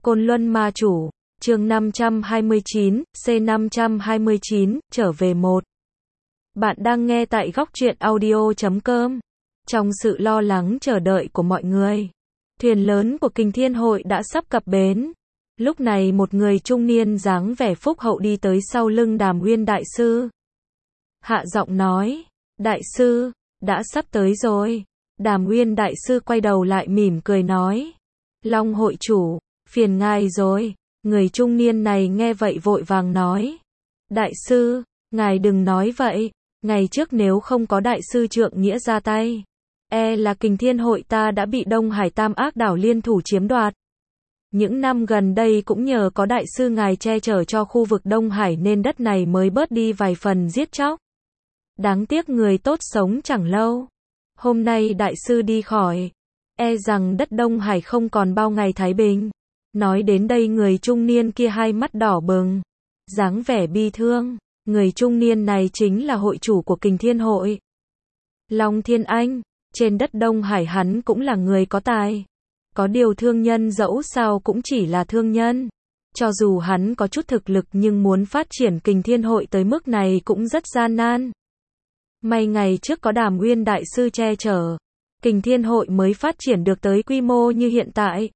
Côn Luân Ma Chủ, chương 529, C529, trở về 1. Bạn đang nghe tại góc truyện audio.com. Trong sự lo lắng chờ đợi của mọi người, thuyền lớn của Kình Thiên Hội đã sắp cập bến. Lúc này một người trung niên dáng vẻ phúc hậu đi tới sau lưng Đàm Uyên Đại Sư. Hạ giọng nói, Đại Sư, đã sắp tới rồi. Đàm Uyên Đại Sư quay đầu lại mỉm cười nói, Long hội chủ, phiền ngài rồi. Người trung niên này nghe vậy vội vàng nói, Đại Sư, ngài đừng nói vậy. Ngày trước nếu không có Đại Sư trượng nghĩa ra tay, là Kình Thiên Hội ta đã bị Đông Hải Tam Ác Đảo liên thủ chiếm đoạt. Những năm gần đây cũng nhờ có Đại Sư ngài che chở cho khu vực Đông Hải nên đất này mới bớt đi vài phần giết chóc. Đáng tiếc người tốt sống chẳng lâu. Hôm nay Đại Sư đi khỏi, rằng đất Đông Hải không còn bao ngày thái bình. Nói đến đây người trung niên kia hai mắt đỏ bừng, dáng vẻ bi thương. Người trung niên này chính là hội chủ của Kình Thiên Hội, Long Thiên Anh. Trên đất Đông Hải hắn cũng là người có tài. Có điều thương nhân dẫu sao cũng chỉ là thương nhân. Cho dù hắn có chút thực lực nhưng muốn phát triển Kình Thiên Hội tới mức này cũng rất gian nan. May ngày trước có Đàm Uyên Đại Sư che chở, Kình Thiên Hội mới phát triển được tới quy mô như hiện tại.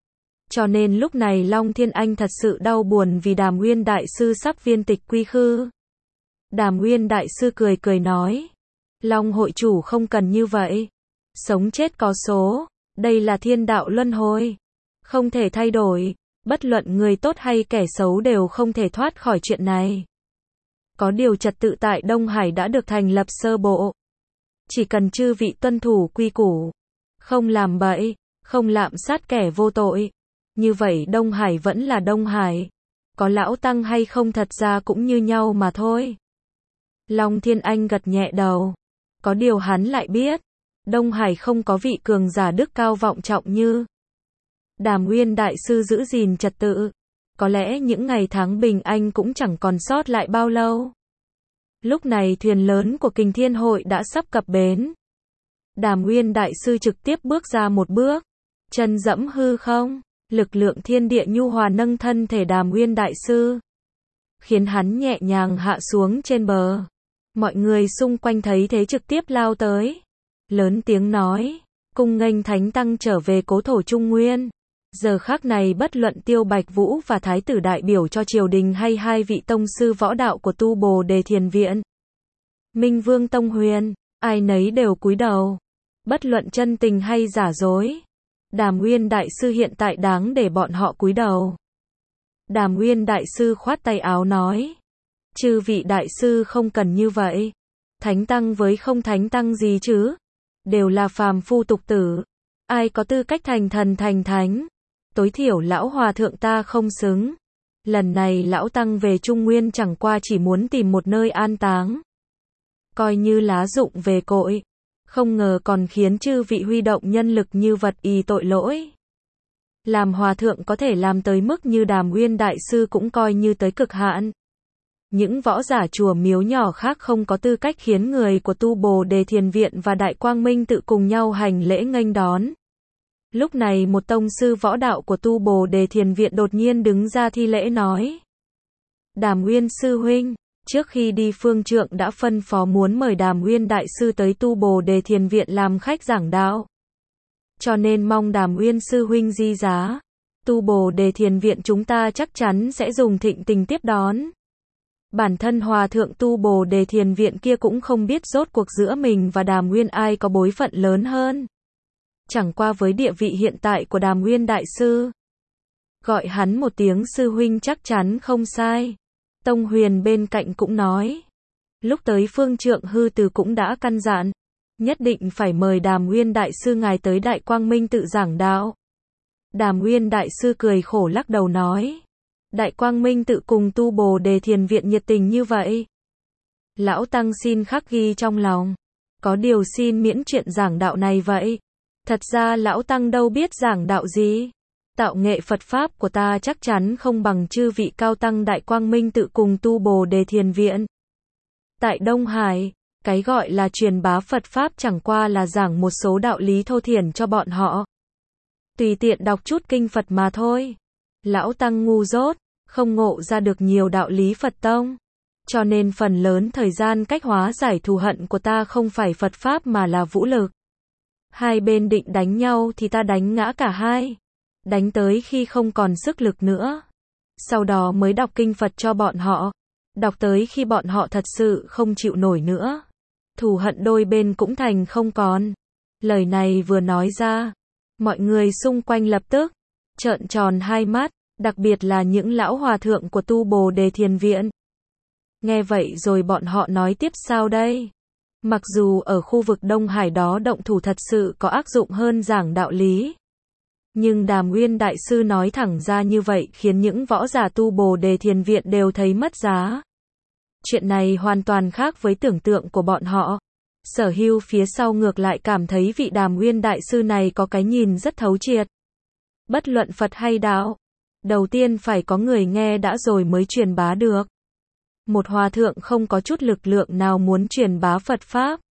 Cho nên lúc này Long Thiên Anh thật sự đau buồn vì Đàm Uyên Đại Sư sắp viên tịch quy khư. Đàm Uyên Đại Sư cười cười nói, Long hội chủ không cần như vậy. Sống chết có số, đây là thiên đạo luân hồi, không thể thay đổi. Bất luận người tốt hay kẻ xấu đều không thể thoát khỏi chuyện này. Có điều trật tự tại Đông Hải đã được thành lập sơ bộ. Chỉ cần chư vị tuân thủ quy củ, không làm bậy, không lạm sát kẻ vô tội, như vậy Đông Hải vẫn là Đông Hải. Có lão tăng hay không thật ra cũng như nhau mà thôi. Long Thiên Anh gật nhẹ đầu. Có điều hắn lại biết, Đông Hải không có vị cường giả đức cao vọng trọng như Đàm Uyên Đại Sư giữ gìn trật tự. Có lẽ những ngày tháng bình anh cũng chẳng còn sót lại bao lâu. Lúc này thuyền lớn của Kình Thiên Hội đã sắp cập bến. Đàm Uyên Đại Sư trực tiếp bước ra một bước, chân dẫm hư không, lực lượng thiên địa nhu hòa nâng thân thể Đàm Uyên Đại Sư, khiến hắn nhẹ nhàng hạ xuống trên bờ. Mọi người xung quanh thấy thế trực tiếp lao tới, lớn tiếng nói, cung nghênh Thánh Tăng trở về cố thổ Trung Nguyên. Giờ khắc này bất luận Tiêu Bạch Vũ và Thái tử đại biểu cho triều đình hay hai vị tông sư võ đạo của Tu Bồ Đề Thiền Viện, Minh Vương Tông Huyền, ai nấy đều cúi đầu. Bất luận chân tình hay giả dối, Đàm Uyên Đại Sư hiện tại đáng để bọn họ cúi đầu. Đàm Uyên Đại Sư khoát tay áo nói, chư vị Đại Sư không cần như vậy. Thánh Tăng với không Thánh Tăng gì chứ, đều là phàm phu tục tử, ai có tư cách thành thần thành thánh. Tối thiểu lão hòa thượng ta không xứng. Lần này lão tăng về Trung Nguyên chẳng qua chỉ muốn tìm một nơi an táng, coi như lá rụng về cội. Không ngờ còn khiến chư vị huy động nhân lực như vật y tội lỗi. Làm hòa thượng có thể làm tới mức như Đàm Uyên Đại Sư cũng coi như tới cực hạn. Những võ giả chùa miếu nhỏ khác không có tư cách khiến người của Tu Bồ Đề Thiền Viện và Đại Quang Minh tự cùng nhau hành lễ nghênh đón. Lúc này một tông sư võ đạo của Tu Bồ Đề Thiền Viện đột nhiên đứng ra thi lễ nói, Đàm Uyên Sư Huynh, trước khi đi phương trượng đã phân phó muốn mời Đàm Uyên Đại Sư tới Tu Bồ Đề Thiền Viện làm khách giảng đạo. Cho nên mong Đàm Uyên Sư Huynh di giá. Tu Bồ Đề Thiền Viện chúng ta chắc chắn sẽ dùng thịnh tình tiếp đón. Bản thân hòa thượng Tu Bồ Đề Thiền Viện kia cũng không biết rốt cuộc giữa mình và Đàm Uyên ai có bối phận lớn hơn. Chẳng qua với địa vị hiện tại của Đàm Uyên Đại Sư, gọi hắn một tiếng sư huynh chắc chắn không sai. Tông Huyền bên cạnh cũng nói, lúc tới phương trượng hư từ cũng đã căn dặn, nhất định phải mời Đàm Uyên Đại Sư ngài tới Đại Quang Minh tự giảng đạo. Đàm Uyên Đại Sư cười khổ lắc đầu nói, Đại Quang Minh tự cùng Tu Bồ Đề Thiền Viện nhiệt tình như vậy, lão tăng xin khắc ghi trong lòng. Có điều xin miễn chuyện giảng đạo này vậy. Thật ra lão tăng đâu biết giảng đạo gì. Tạo nghệ Phật Pháp của ta chắc chắn không bằng chư vị cao tăng Đại Quang Minh tự cùng Tu Bồ Đề Thiền Viện. Tại Đông Hải, cái gọi là truyền bá Phật Pháp chẳng qua là giảng một số đạo lý thô thiển cho bọn họ. Tùy tiện đọc chút kinh Phật mà thôi. Lão Tăng ngu dốt, không ngộ ra được nhiều đạo lý Phật tông. Cho nên phần lớn thời gian cách hóa giải thù hận của ta không phải Phật Pháp mà là vũ lực. Hai bên định đánh nhau thì ta đánh ngã cả hai. Đánh tới khi không còn sức lực nữa. Sau đó mới đọc kinh Phật cho bọn họ. Đọc tới khi bọn họ thật sự không chịu nổi nữa. Thù hận đôi bên cũng thành không còn. Lời này vừa nói ra, mọi người xung quanh lập tức trợn tròn hai mắt, đặc biệt là những lão hòa thượng của Tu Bồ Đề Thiền Viện. Nghe vậy rồi bọn họ nói tiếp sao đây? Mặc dù ở khu vực Đông Hải đó động thủ thật sự có ác dụng hơn giảng đạo lý. Nhưng Đàm Uyên Đại Sư nói thẳng ra như vậy khiến những võ giả Tu Bồ Đề Thiền Viện đều thấy mất giá. Chuyện này hoàn toàn khác với tưởng tượng của bọn họ. Sở Hưu phía sau ngược lại cảm thấy vị Đàm Uyên Đại Sư này có cái nhìn rất thấu triệt. Bất luận Phật hay đạo, đầu tiên phải có người nghe đã rồi mới truyền bá được. Một hòa thượng không có chút lực lượng nào muốn truyền bá Phật Pháp,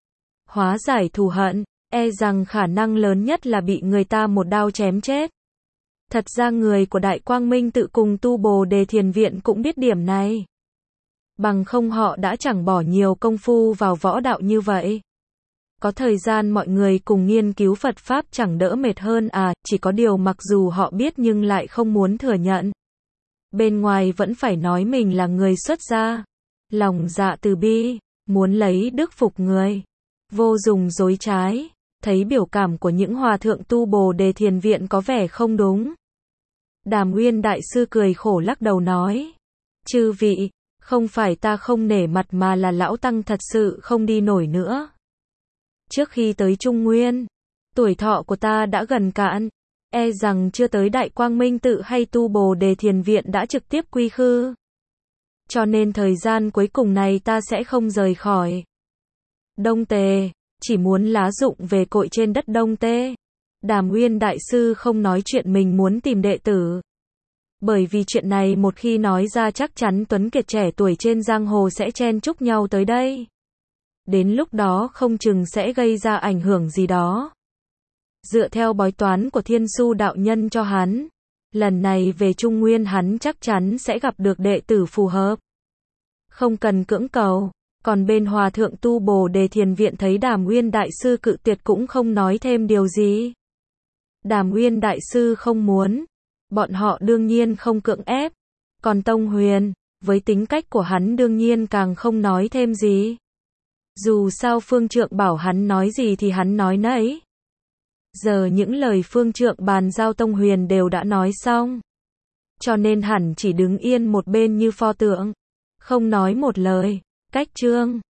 hóa giải thù hận, e rằng khả năng lớn nhất là bị người ta một đao chém chết. Thật ra người của Đại Quang Minh tự cùng Tu Bồ Đề Thiền Viện cũng biết điểm này. Bằng không họ đã chẳng bỏ nhiều công phu vào võ đạo như vậy. Có thời gian mọi người cùng nghiên cứu Phật Pháp chẳng đỡ mệt hơn à, chỉ có điều mặc dù họ biết nhưng lại không muốn thừa nhận. Bên ngoài vẫn phải nói mình là người xuất gia. Lòng dạ từ bi, muốn lấy đức phục người. Vô dùng dối trái. Thấy biểu cảm của những hòa thượng Tu Bồ Đề Thiền Viện có vẻ không đúng. Đàm Uyên Đại Sư cười khổ lắc đầu nói. Chư vị, không phải ta không nể mặt mà là lão Tăng thật sự không đi nổi nữa. Trước khi tới Trung Nguyên, tuổi thọ của ta đã gần cạn. E rằng chưa tới Đại Quang Minh tự hay Tu Bồ Đề Thiền Viện đã trực tiếp quy khư. Cho nên thời gian cuối cùng này ta sẽ không rời khỏi Đông Tề, chỉ muốn lá dụng về cội trên đất Đông Tề. Đàm Uyên Đại Sư không nói chuyện mình muốn tìm đệ tử. Bởi vì chuyện này một khi nói ra chắc chắn tuấn kiệt trẻ tuổi trên giang hồ sẽ chen chúc nhau tới đây. Đến lúc đó không chừng sẽ gây ra ảnh hưởng gì đó. Dựa theo bói toán của Thiên Su đạo nhân cho hắn, lần này về Trung Nguyên hắn chắc chắn sẽ gặp được đệ tử phù hợp. Không cần cưỡng cầu. Còn bên hòa thượng Tu Bồ Đề Thiền Viện thấy Đàm Uyên Đại Sư cự tuyệt cũng không nói thêm điều gì. Đàm Uyên Đại Sư không muốn, bọn họ đương nhiên không cưỡng ép. Còn Tông Huyền, với tính cách của hắn đương nhiên càng không nói thêm gì. Dù sao Phương Trượng bảo hắn nói gì thì hắn nói nấy. Giờ những lời Phương Trượng bàn giao Tông Huyền đều đã nói xong. Cho nên hẳn chỉ đứng yên một bên như pho tượng, không nói một lời. Cách chương